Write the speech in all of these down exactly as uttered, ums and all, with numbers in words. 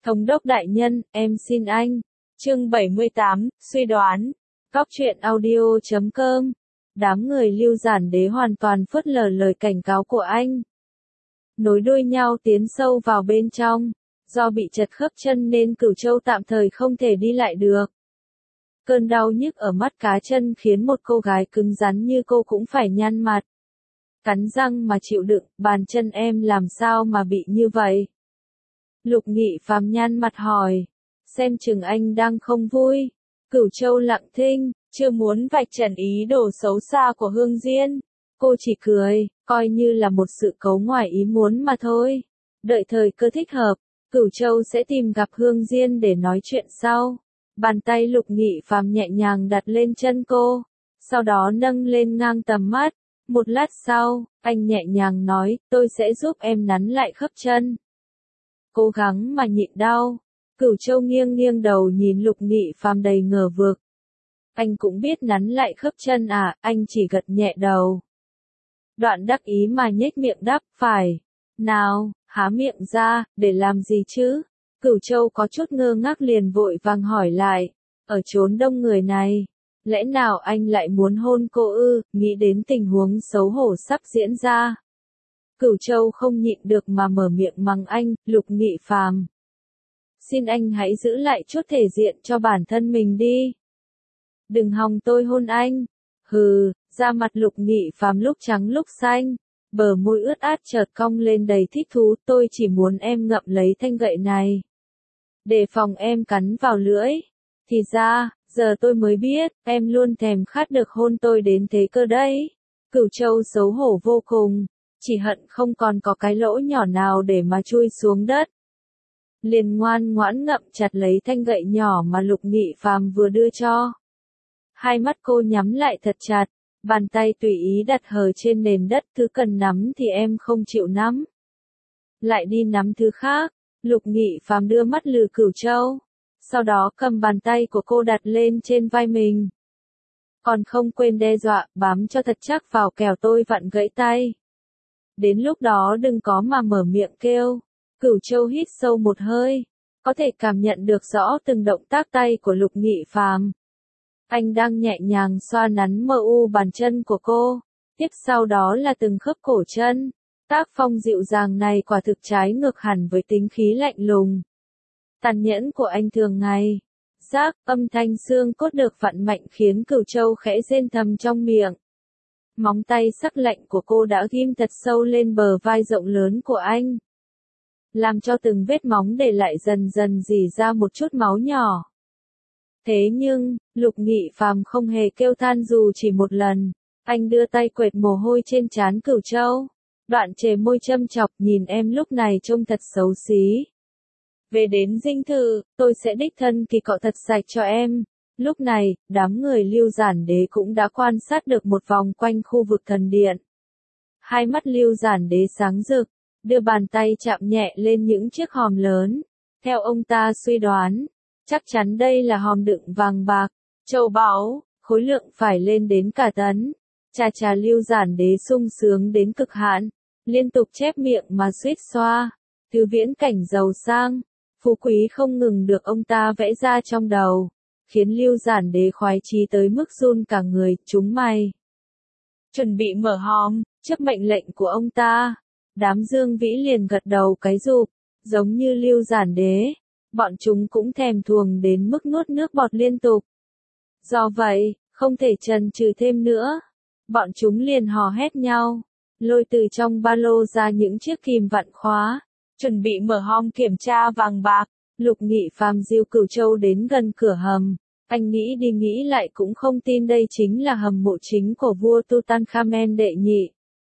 Thống đốc đại nhân, em xin anh. Chương bảy mươi tám, suy đoán. Góc truyện audio chấm com. Đám người Lưu Giản Đế hoàn toàn phớt lờ lời cảnh cáo của anh. Nối đuôi nhau tiến sâu vào bên trong. Do bị chật khớp chân nên Cửu Châu tạm thời không thể đi lại được. Cơn đau nhức ở mắt cá chân khiến một cô gái cứng rắn như cô cũng phải nhăn mặt. Cắn răng mà chịu đựng, bàn chân em làm sao mà bị như vậy? Lục Nghị Phàm nhăn mặt hỏi. Xem chừng anh đang không vui. Cửu Châu lặng thinh, chưa muốn vạch trần ý đồ xấu xa của Hương Diên. Cô chỉ cười, coi như là một sự cấu ngoài ý muốn mà thôi. Đợi thời cơ thích hợp, Cửu Châu sẽ tìm gặp Hương Diên để nói chuyện sau. Bàn tay Lục Nghị Phàm nhẹ nhàng đặt lên chân cô, sau đó nâng lên ngang tầm mắt. Một lát sau, anh nhẹ nhàng nói, tôi sẽ giúp em nắn lại khớp chân. Cố gắng mà nhịn đau. Cửu Châu nghiêng nghiêng đầu nhìn Lục Nghị Phàm đầy ngờ vực. Anh cũng biết nắn lại khớp chân à, anh chỉ gật nhẹ đầu. Đoạn đắc ý mà nhếch miệng đáp, phải. Nào, há miệng ra, để làm gì chứ? Cửu Châu có chút ngơ ngác liền vội vàng hỏi lại. Ở chốn đông người này, lẽ nào anh lại muốn hôn cô ư? Nghĩ đến tình huống xấu hổ sắp diễn ra. Cửu Châu không nhịn được mà mở miệng mắng anh, Lục Nghị Phàm. Xin anh hãy giữ lại chút thể diện cho bản thân mình đi. Đừng hòng tôi hôn anh. Hừ, da mặt Lục Nghị Phàm lúc trắng lúc xanh. Bờ môi ướt át chợt cong lên đầy thích thú, tôi chỉ muốn em ngậm lấy thanh gậy này. Đề phòng em cắn vào lưỡi. Thì ra, giờ tôi mới biết, em luôn thèm khát được hôn tôi đến thế cơ đấy. Cửu Châu xấu hổ vô cùng, chỉ hận không còn có cái lỗ nhỏ nào để mà chui xuống đất. Liền ngoan ngoãn ngậm chặt lấy thanh gậy nhỏ mà Lục Nghị Phàm vừa đưa cho. Hai mắt cô nhắm lại thật chặt, bàn tay tùy ý đặt hờ trên nền đất, thứ cần nắm thì em không chịu nắm. Lại đi nắm thứ khác. Lục Nghị Phàm đưa mắt lườm Cửu Châu, sau đó cầm bàn tay của cô đặt lên trên vai mình. Còn không quên đe dọa, bám cho thật chắc vào kẻo tôi vặn gãy tay. Đến lúc đó đừng có mà mở miệng kêu. Cửu Châu hít sâu một hơi, có thể cảm nhận được rõ từng động tác tay của Lục Nghị Phàm. Anh đang nhẹ nhàng xoa nắn mờ u bàn chân của cô, tiếp sau đó là từng khớp cổ chân. Tác phong dịu dàng này quả thực trái ngược hẳn với tính khí lạnh lùng, tàn nhẫn của anh thường ngày. Rác, âm thanh xương cốt được vặn mạnh khiến Cửu Châu khẽ rên thầm trong miệng. Móng tay sắc lạnh của cô đã ghim thật sâu lên bờ vai rộng lớn của anh, làm cho từng vết móng để lại dần dần rỉ ra một chút máu nhỏ. Thế nhưng, Lục Nghị Phàm không hề kêu than dù chỉ một lần. Anh đưa tay quệt mồ hôi trên trán Cửu Châu, đoạn chề môi châm chọc, nhìn em lúc này trông thật xấu xí. Về đến dinh thự, tôi sẽ đích thân kỳ cọ thật sạch cho em. Lúc này, đám người Lưu Giản Đế cũng đã quan sát được một vòng quanh khu vực thần điện. Hai mắt Lưu Giản Đế sáng rực, đưa bàn tay chạm nhẹ lên những chiếc hòm lớn. Theo ông ta suy đoán, chắc chắn đây là hòm đựng vàng bạc, châu báu, khối lượng phải lên đến cả tấn. Chà chà, Lưu Giản Đế sung sướng đến cực hạn, liên tục chép miệng mà suýt xoa. Thứ viễn cảnh giàu sang, phú quý không ngừng được ông ta vẽ ra trong đầu, khiến Lưu Giản Đế khoái chí tới mức run cả người. Chúng mày chuẩn bị mở hòm, trước mệnh lệnh của ông ta. Đám Dương Vĩ liền gật đầu cái rụp, giống như Lưu Giản Đế, bọn chúng cũng thèm thuồng đến mức nuốt nước bọt liên tục. Do vậy, không thể chần chừ thêm nữa, bọn chúng liền hò hét nhau, lôi từ trong ba lô ra những chiếc kìm vặn khóa, chuẩn bị mở hòm kiểm tra vàng bạc. Lục Nghị Phàm dìu Cửu Châu đến gần cửa hầm, anh nghĩ đi nghĩ lại cũng không tin đây chính là hầm mộ chính của vua Tutankhamen đệ nhị.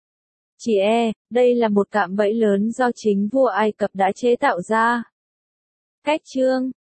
Chỉ e, đây là một cạm bẫy lớn do chính vua Ai Cập đã chế tạo ra. Cách chương